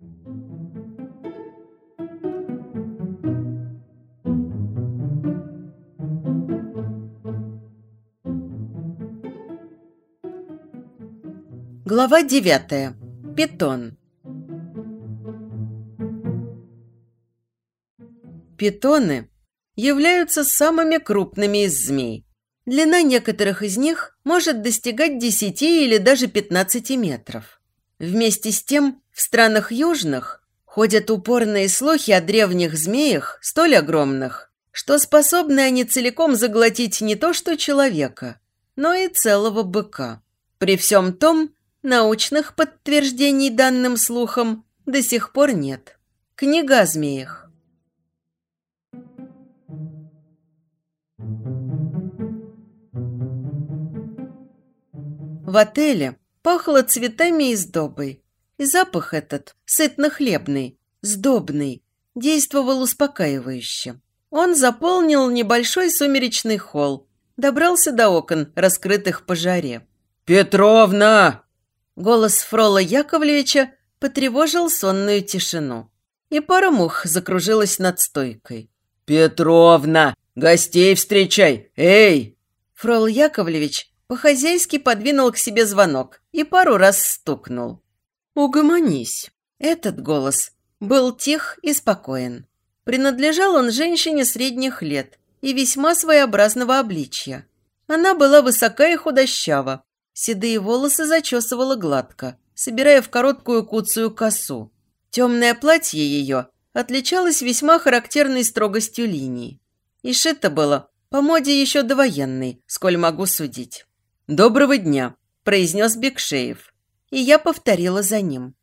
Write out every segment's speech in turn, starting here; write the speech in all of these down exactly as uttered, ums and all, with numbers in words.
Глава девятая. Питон. Питоны являются самыми крупными из змей. Длина некоторых из них может достигать десяти или даже пятнадцати метров. Вместе с тем, в странах южных ходят упорные слухи о древних змеях, столь огромных, что способны они целиком заглотить не то что человека, но и целого быка. При всем том, научных подтверждений данным слухам до сих пор нет. Книга о змеях. В отеле пахло цветами и сдобой, и запах этот, сытно-хлебный, сдобный, действовал успокаивающе. Он заполнил небольшой сумеречный холл, добрался до окон, раскрытых по жаре. «Петровна!» Голос Фрола Яковлевича потревожил сонную тишину, и пара мух закружилась над стойкой. «Петровна! Гостей встречай! Эй!» Фрол Яковлевич по-хозяйски подвинул к себе звонок и пару раз стукнул. «Угомонись!» Этот голос был тих и спокоен. Принадлежал он женщине средних лет и весьма своеобразного обличья. Она была высока и худощава. Седые волосы зачесывала гладко, собирая в короткую куцую косу. Темное платье ее отличалось весьма характерной строгостью линий. И шито было по моде еще довоенной, сколь могу судить. «Доброго дня», – произнес Бекшеев. И я повторила за ним.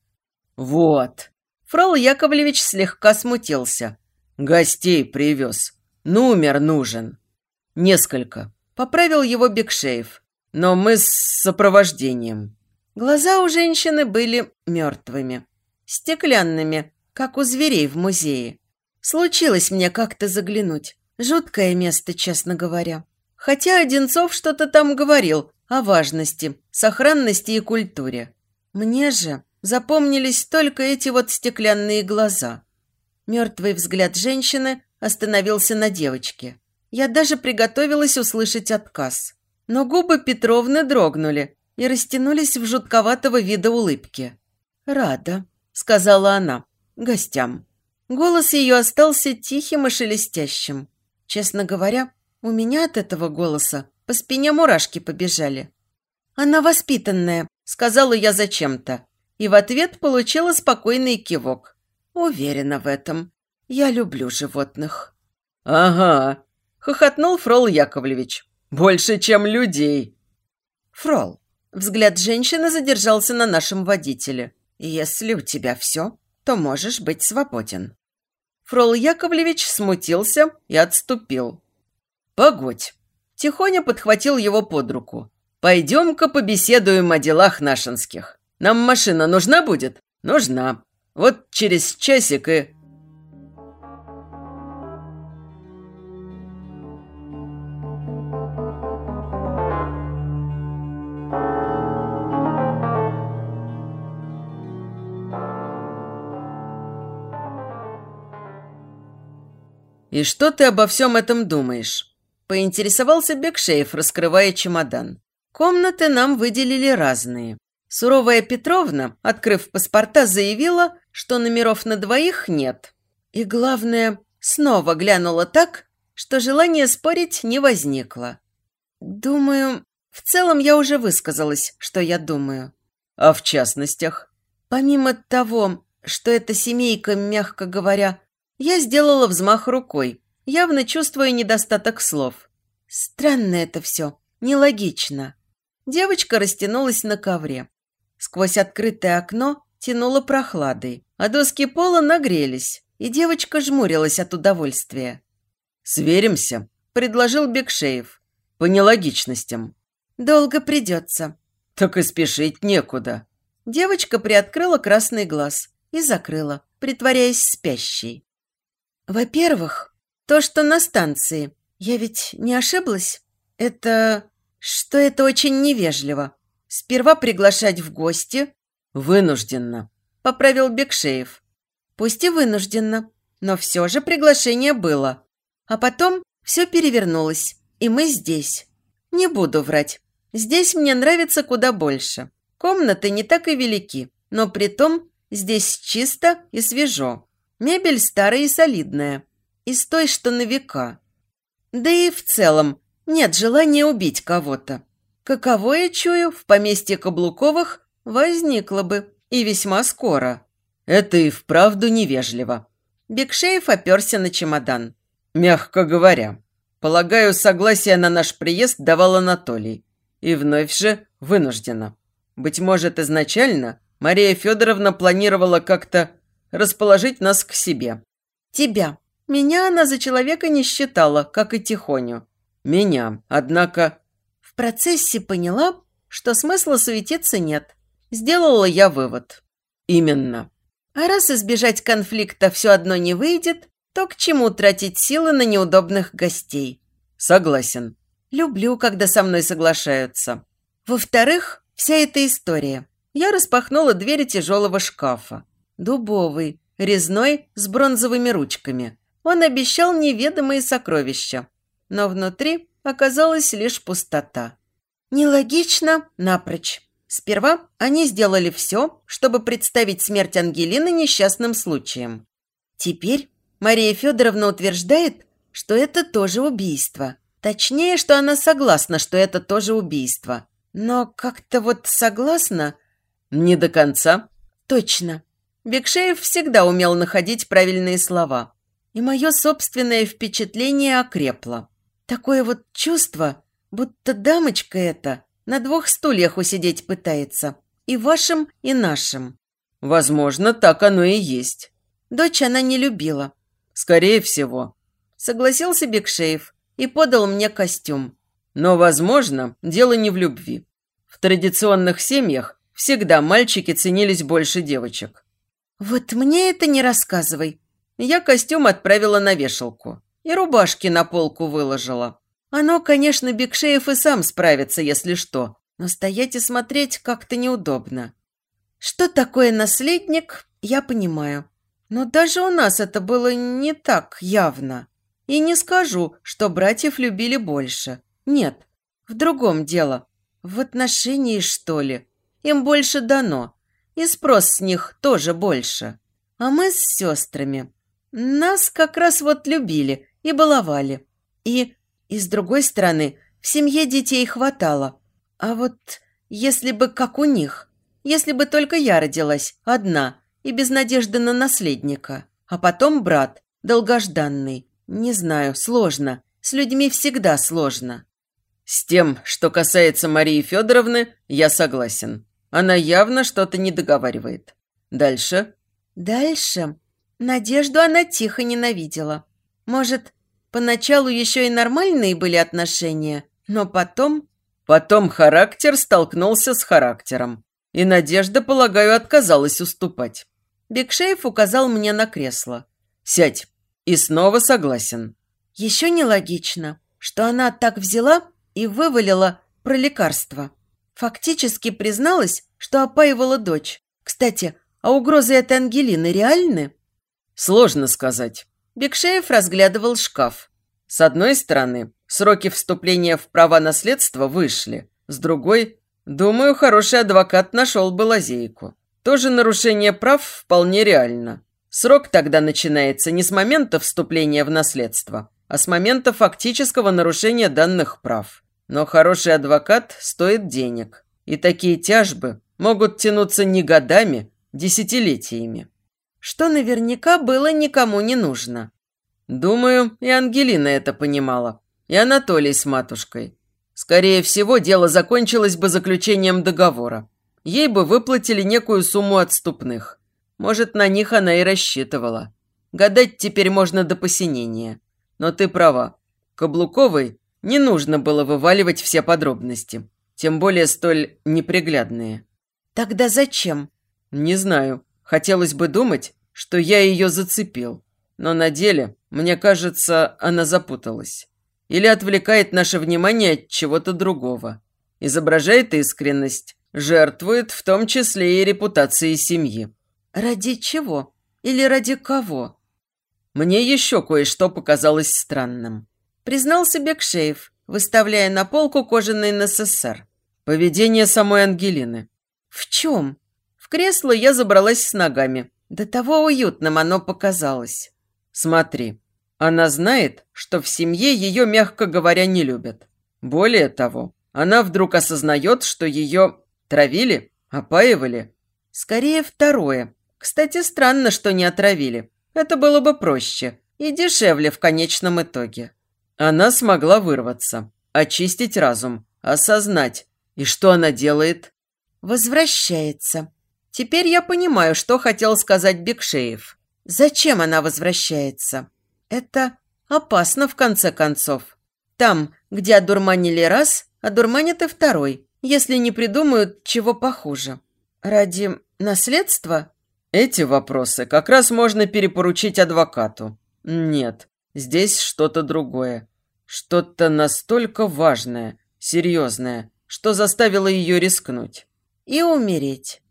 «Вот». Фрол Яковлевич слегка смутился. «Гостей привез. Номер нужен». «Несколько», – поправил его Бекшеев. «Но мы с сопровождением». Глаза у женщины были мертвыми, стеклянными, как у зверей в музее. Случилось мне как-то заглянуть. Жуткое место, честно говоря. Хотя Одинцов что-то там говорил о важности, сохранности и культуре. Мне же запомнились только эти вот стеклянные глаза. Мертвый взгляд женщины остановился на девочке. Я даже приготовилась услышать отказ. Но губы Петровны дрогнули и растянулись в жутковатого вида улыбки. «Рада», — сказала она, — «гостям». Голос ее остался тихим и шелестящим. Честно говоря, у меня от этого голоса по спине мурашки побежали. «Она воспитанная», — сказала я зачем-то, и в ответ получила спокойный кивок. «Уверена в этом. Я люблю животных». «Ага», — хохотнул Фрол Яковлевич. «Больше, чем людей». «Фрол», взгляд женщины задержался на нашем водителе. «Если у тебя все, то можешь быть свободен». Фрол Яковлевич смутился и отступил. «Погодь», тихоня подхватил его под руку. «Пойдем-ка побеседуем о делах нашинских. Нам машина нужна будет?» «Нужна. Вот через часик и...» «И что ты обо всем этом думаешь?» – поинтересовался Бекшеев, раскрывая чемодан. Комнаты нам выделили разные. Суровая Петровна, открыв паспорта, заявила, что номеров на двоих нет. И, главное, снова глянула так, что желания спорить не возникло. Думаю, в целом я уже высказалась, что я думаю. А в частностях? Помимо того, что эта семейка, мягко говоря, я сделала взмах рукой, явно чувствуя недостаток слов. Странно это все, нелогично. Девочка растянулась на ковре. Сквозь открытое окно тянуло прохладой, а доски пола нагрелись, и девочка жмурилась от удовольствия. «Сверимся», – предложил Бекшеев. «По нелогичностям». «Долго придется». «Так и спешить некуда». Девочка приоткрыла красный глаз и закрыла, притворяясь спящей. Во-первых, то, что на станции, я ведь не ошиблась, это... что это очень невежливо. Сперва приглашать в гости. Вынужденно. поправил Бекшеев. Пусть и вынужденно, но все же приглашение было. А потом все перевернулось, и мы здесь. Не буду врать, здесь мне нравится куда больше. Комнаты не так и велики, но притом здесь чисто и свежо. Мебель старая и солидная, из той, что на века. Да и в целом нет желания убить кого-то. Каковое, чую, в поместье Каблуковых возникло бы, и весьма скоро. Это и вправду невежливо. Бекшеев оперся на чемодан. Мягко говоря. Полагаю, согласие на наш приезд давал Анатолий. И вновь же вынуждена. Быть может, изначально Мария Федоровна планировала как-то расположить нас к себе. Тебя. Меня она за человека не считала, как и Тихоню. Меня, однако... В процессе поняла, что смысла суетиться нет. Сделала я вывод. Именно. А раз избежать конфликта все одно не выйдет, то к чему тратить силы на неудобных гостей? Согласен. Люблю, когда со мной соглашаются. Во-вторых, вся эта история. Я распахнула двери тяжелого шкафа. Дубовый, резной, с бронзовыми ручками. Он обещал неведомые сокровища. Но внутри оказалась лишь пустота. Нелогично напрочь. Сперва они сделали все, чтобы представить смерть Ангелины несчастным случаем. Теперь Мария Федоровна утверждает, что это тоже убийство. Точнее, что она согласна, что это тоже убийство. Но как-то вот согласна... Не до конца. Точно. Бекшеев всегда умел находить правильные слова. И мое собственное впечатление окрепло. Такое вот чувство, будто дамочка эта на двух стульях усидеть пытается. И вашим, и нашим. Возможно, так оно и есть. Дочь она не любила. Скорее всего. Согласился Бекшеев и подал мне костюм. Но, возможно, дело не в любви. В традиционных семьях всегда мальчики ценились больше девочек. Вот мне это не рассказывай. Я костюм отправила на вешалку. И рубашки на полку выложила. Оно, конечно, Бекшеев и сам справится, если что. Но стоять и смотреть как-то неудобно. Что такое наследник, я понимаю. Но даже у нас это было не так явно. И не скажу, что братьев любили больше. Нет, в другом дело. В отношении, что ли. Им больше дано. И спрос с них тоже больше. А мы с сестрами. Нас как раз вот любили и баловали. И, и с другой стороны, в семье детей хватало. А вот если бы как у них, если бы только я родилась одна и без надежды на наследника, а потом брат, долгожданный, не знаю, сложно, с людьми всегда сложно. С тем, что касается Марии Федоровны, я согласен. Она явно что-то не договаривает. Дальше? Дальше? Надежду она тихо ненавидела. Может, поначалу еще и нормальные были отношения, но потом... Потом характер столкнулся с характером. И Надежда, полагаю, отказалась уступать. Бекшеев указал мне на кресло. Сядь. И снова согласен. Еще нелогично, что она так взяла и вывалила про лекарство. Фактически призналась, что опаивала дочь. Кстати, а угрозы этой Ангелины реальны? Сложно сказать. Бекшеев разглядывал шкаф. С одной стороны, сроки вступления в права наследства вышли. С другой, думаю, хороший адвокат нашел бы лазейку. Тоже нарушение прав вполне реально. Срок тогда начинается не с момента вступления в наследство, а с момента фактического нарушения данных прав. Но хороший адвокат стоит денег. И такие тяжбы могут тянуться не годами, десятилетиями. Что наверняка было никому не нужно. Думаю, и Ангелина это понимала. И Анатолий с матушкой. Скорее всего, дело закончилось бы заключением договора. Ей бы выплатили некую сумму отступных. Может, на них она и рассчитывала. Гадать теперь можно до посинения. Но ты права. Каблуковой не нужно было вываливать все подробности. Тем более столь неприглядные. Тогда зачем? Не знаю. Хотелось бы думать, что я ее зацепил. Но на деле, мне кажется, она запуталась. Или отвлекает наше внимание от чего-то другого. Изображает искренность. Жертвует в том числе и репутацией семьи. Ради чего? Или ради кого? Мне еще кое-что показалось странным. Признался Бекшеев, выставляя на полку кожаный эн эс эс эр. Поведение самой Ангелины. В чем? В кресло я забралась с ногами. До того уютным оно показалось. Смотри, она знает, что в семье ее, мягко говоря, не любят. Более того, она вдруг осознает, что ее травили, опаивали. Скорее второе. Кстати, странно, что не отравили. Это было бы проще и дешевле в конечном итоге. Она смогла вырваться, очистить разум, осознать. И что она делает? Возвращается. Теперь я понимаю, что хотел сказать Бекшеев. Зачем она возвращается? Это опасно, в конце концов. Там, где одурманили раз, одурманят и второй, если не придумают чего похуже. Ради наследства? Эти вопросы как раз можно перепоручить адвокату. Нет, здесь что-то другое. Что-то настолько важное, серьезное, что заставило ее рискнуть. И умереть.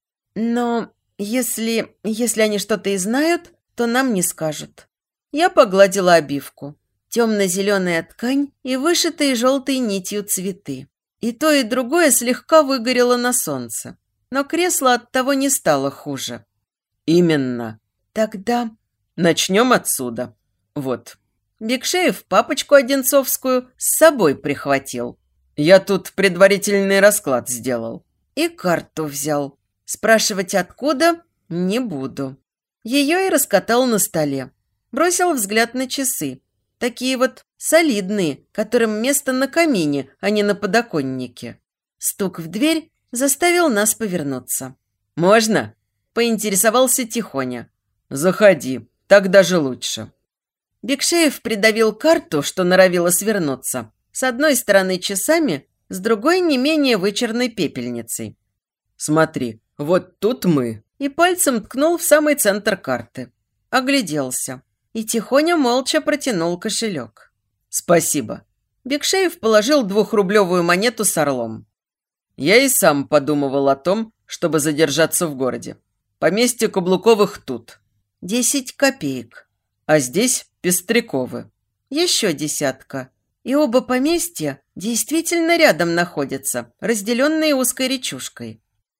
Но если, если они что-то и знают, то нам не скажут. Я погладила обивку. Темно-зеленая ткань и вышитые желтой нитью цветы. И то, и другое слегка выгорело на солнце. Но кресло от того не стало хуже. Именно. Тогда начнем отсюда. Вот. Бекшеев папочку одинцовскую с собой прихватил. Я тут предварительный расклад сделал. И карту взял. Спрашивать откуда не буду. Ее и раскатал на столе. Бросил взгляд на часы. Такие вот солидные, которым место на камине, а не на подоконнике. Стук в дверь заставил нас повернуться. «Можно?» – поинтересовался Тихоня. «Заходи, так даже лучше». Бекшеев придавил карту, что норовила свернуться. С одной стороны часами, с другой не менее вычурной пепельницей. «Смотри, вот тут мы». И пальцем ткнул в самый центр карты. Огляделся. И Тихоня молча протянул кошелек. «Спасибо». Бекшеев положил двухрублевую монету с орлом. «Я и сам подумывал о том, чтобы задержаться в городе. Поместье Каблуковых тут. Десять копеек. А здесь Пестряковы. Еще десятка. И оба поместья действительно рядом находятся, разделенные узкой речушкой.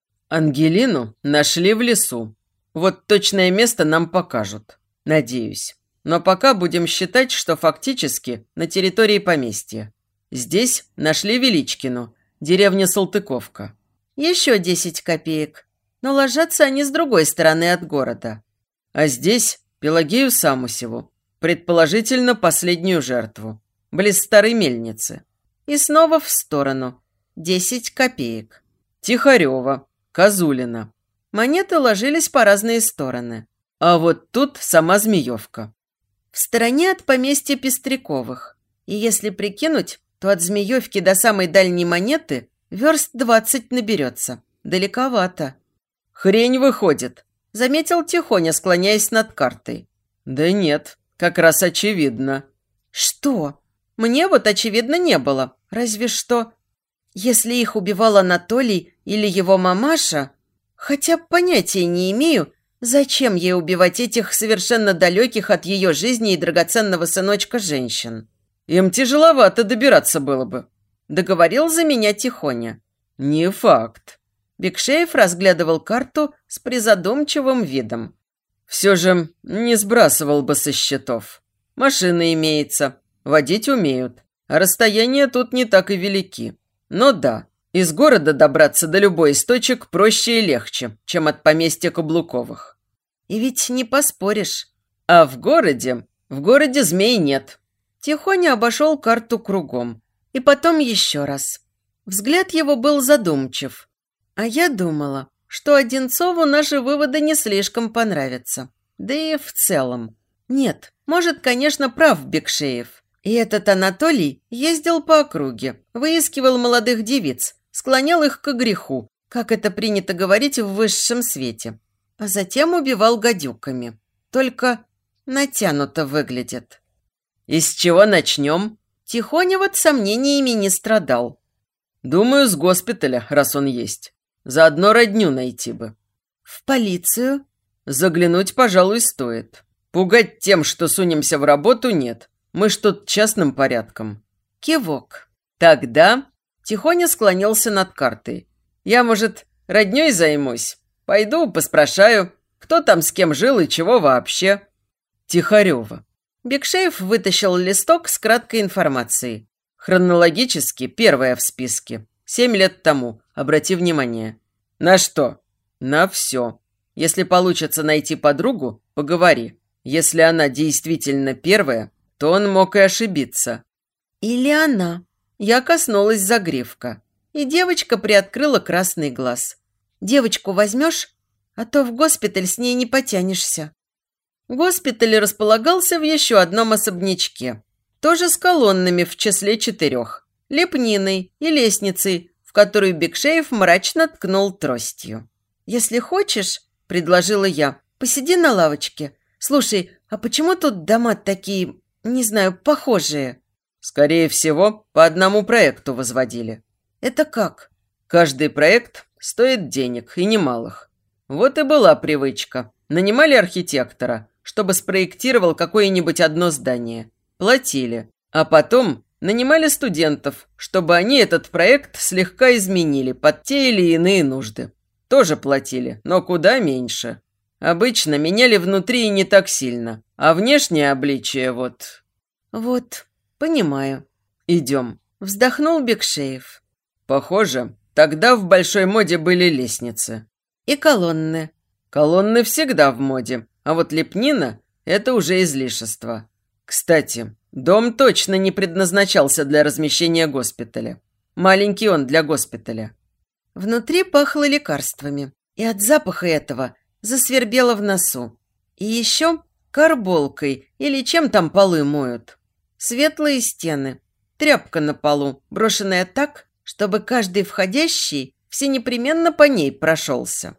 Ангелину нашли в лесу. Вот точное место нам покажут. Надеюсь. Но пока будем считать, что фактически на территории поместья. Здесь нашли Величкину, деревня Салтыковка. Еще десять копеек. Но ложатся они с другой стороны от города. А здесь Пелагею Самусеву, предположительно последнюю жертву, близ старой мельницы. И снова в сторону. Десять копеек. Тихарева, Козулина. Монеты ложились по разные стороны. А вот тут сама Змеевка. В стороне от поместья Пестряковых. И если прикинуть, то от Змеевки до самой дальней монеты верст двадцать наберется. Далековато. Хрень выходит, заметил Тихоня, склоняясь над картой. Да нет, как раз очевидно. Что? Мне вот очевидно не было. Разве что, если их убивал Анатолий или его мамаша, хотя понятия не имею, зачем ей убивать этих совершенно далеких от ее жизни и драгоценного сыночка женщин. Им тяжеловато добираться было бы. Договорил за меня Тихоня. Не факт. Бекшеев разглядывал карту с призадумчивым видом. Все же не сбрасывал бы со счетов. Машина имеется, водить умеют, а расстояния тут не так и велики. Но да, из города добраться до любой из точек проще и легче, чем от поместья Каблуковых. И ведь не поспоришь. А в городе, в городе змей нет. Тихоня обошел карту кругом. И потом еще раз. Взгляд его был задумчив. А я думала, что Одинцову наши выводы не слишком понравятся. Да и в целом. Нет, может, конечно, прав Бекшеев. И этот Анатолий ездил по округе, выискивал молодых девиц, склонял их к греху, как это принято говорить в высшем свете. А затем убивал гадюками. Только натянуто выглядит. И с чего начнем? Тихоня вот сомнениями не страдал. Думаю, с госпиталя, раз он есть. Заодно родню найти бы. В полицию? Заглянуть, пожалуй, стоит. Пугать тем, что сунемся в работу, нет. Мы ж тут частным порядком. Кивок. Тогда Тихоня склонился над картой. Я, может, роднёй займусь? Пойду поспрашаю, кто там с кем жил и чего вообще. Тихарева. Бекшеев вытащил листок с краткой информацией. Хронологически первая в списке. Семь лет тому, обрати внимание. На что? На все. Если получится найти подругу, поговори. Если она действительно первая, то он мог и ошибиться. Или она. Я коснулась загривка, и девочка приоткрыла красный глаз. Девочку возьмешь, а то в госпиталь с ней не потянешься. Госпиталь располагался в еще одном особнячке. Тоже с колоннами в числе четырех. Лепниной и лестницей, в которую Бекшеев мрачно ткнул тростью. «Если хочешь, — предложила я, — посиди на лавочке. Слушай, а почему тут дома такие, не знаю, похожие?» Скорее всего, по одному проекту возводили. «Это как?» Каждый проект стоит денег, и немалых. Вот и была привычка. Нанимали архитектора, чтобы спроектировал какое-нибудь одно здание. Платили. А потом нанимали студентов, чтобы они этот проект слегка изменили под те или иные нужды. Тоже платили, но куда меньше. Обычно меняли внутри и не так сильно, а внешнее обличие вот... «Вот, понимаю. Идем», – вздохнул Бекшеев. «Похоже, тогда в большой моде были лестницы». «И колонны». «Колонны всегда в моде, а вот лепнина – это уже излишество. Кстати, дом точно не предназначался для размещения госпиталя. Маленький он для госпиталя». Внутри пахло лекарствами, и от запаха этого засвербело в носу. И еще карболкой или чем там полы моют. Светлые стены, тряпка на полу, брошенная так, чтобы каждый входящий всенепременно по ней прошелся.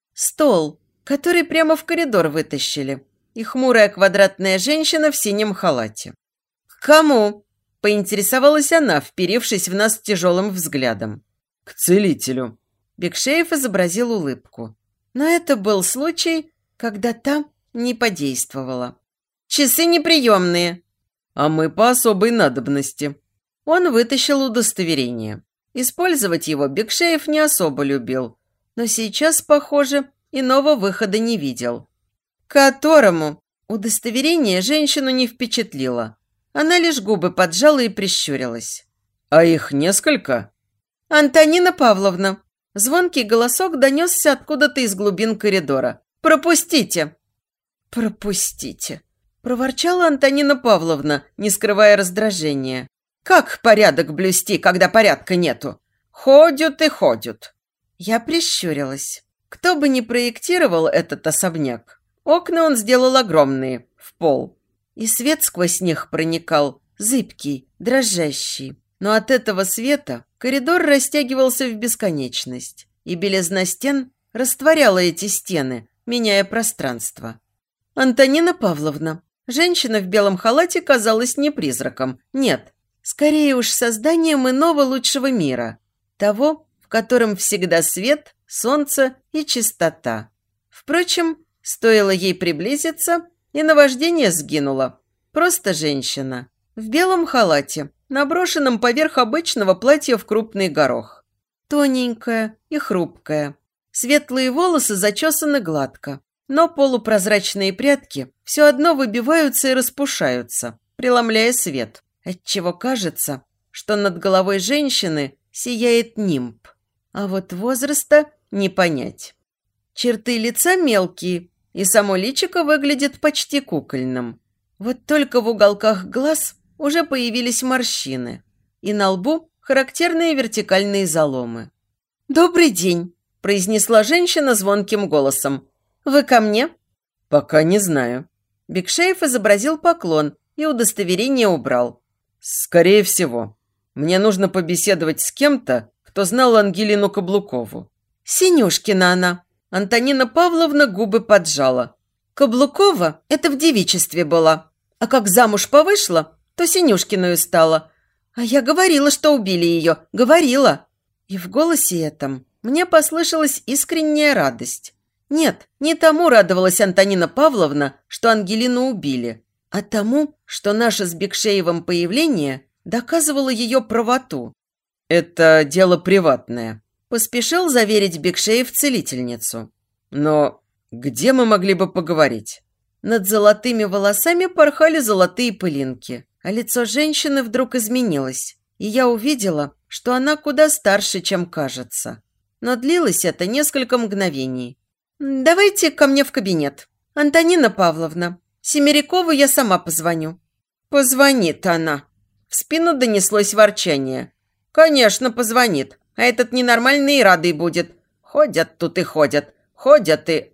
Стол, который прямо в коридор вытащили, и хмурая квадратная женщина в синем халате. «К кому?» – поинтересовалась она, вперившись в нас тяжелым взглядом. «К целителю». Бекшеев изобразил улыбку. Но это был случай, когда та не подействовала. «Часы неприемные». «А мы по особой надобности». Он вытащил удостоверение. Использовать его Бекшеев не особо любил, но сейчас, похоже, иного выхода не видел. «Которому?» Удостоверение женщину не впечатлило. Она лишь губы поджала и прищурилась. «А их несколько?» «Антонина Павловна!» Звонкий голосок донесся откуда-то из глубин коридора. «Пропустите!» «Пропустите!» Проворчала Антонина Павловна, не скрывая раздражения. «Как порядок блюсти, когда порядка нету? Ходят и ходят!» Я прищурилась. Кто бы ни проектировал этот особняк, окна он сделал огромные, в пол. И свет сквозь них проникал, зыбкий, дрожащий. Но от этого света коридор растягивался в бесконечность, и белизна стен растворяла эти стены, меняя пространство. Антонина Павловна. Женщина в белом халате казалась не призраком, нет, скорее уж созданием иного лучшего мира, того, в котором всегда свет, солнце и чистота. Впрочем, стоило ей приблизиться, и наваждение сгинуло. Просто женщина в белом халате, наброшенном поверх обычного платья в крупный горох. Тоненькая и хрупкая. Светлые волосы зачесаны гладко, но полупрозрачные прядки все одно выбиваются и распушаются, преломляя свет, отчего кажется, что над головой женщины сияет нимб. А вот возраста не понять. Черты лица мелкие, и само личико выглядит почти кукольным. Вот только в уголках глаз уже появились морщины, и на лбу характерные вертикальные заломы. «Добрый день», – произнесла женщина звонким голосом. «Вы ко мне?» «Пока не знаю». Бекшеев изобразил поклон и удостоверение убрал. «Скорее всего. Мне нужно побеседовать с кем-то, кто знал Ангелину Каблукову». «Синюшкина она». Антонина Павловна губы поджала. «Каблукова – это в девичестве была, а как замуж повышла, то Синюшкиную стала. А я говорила, что убили ее, говорила». И в голосе этом мне послышалась искренняя радость. Нет, не тому радовалась Антонина Павловна, что Ангелину убили, а тому, что наше с Бекшеевым появление доказывало ее правоту. «Это дело приватное», – поспешил заверить Бекшеев целительницу. «Но где мы могли бы поговорить?» Над золотыми волосами порхали золотые пылинки, а лицо женщины вдруг изменилось, и я увидела, что она куда старше, чем кажется. Но длилось это несколько мгновений. «Давайте ко мне в кабинет. Антонина Павловна, Семерякову я сама позвоню». «Позвонит она». В спину донеслось ворчание. «Конечно, позвонит. А этот ненормальный и радый будет. Ходят тут и ходят. Ходят и...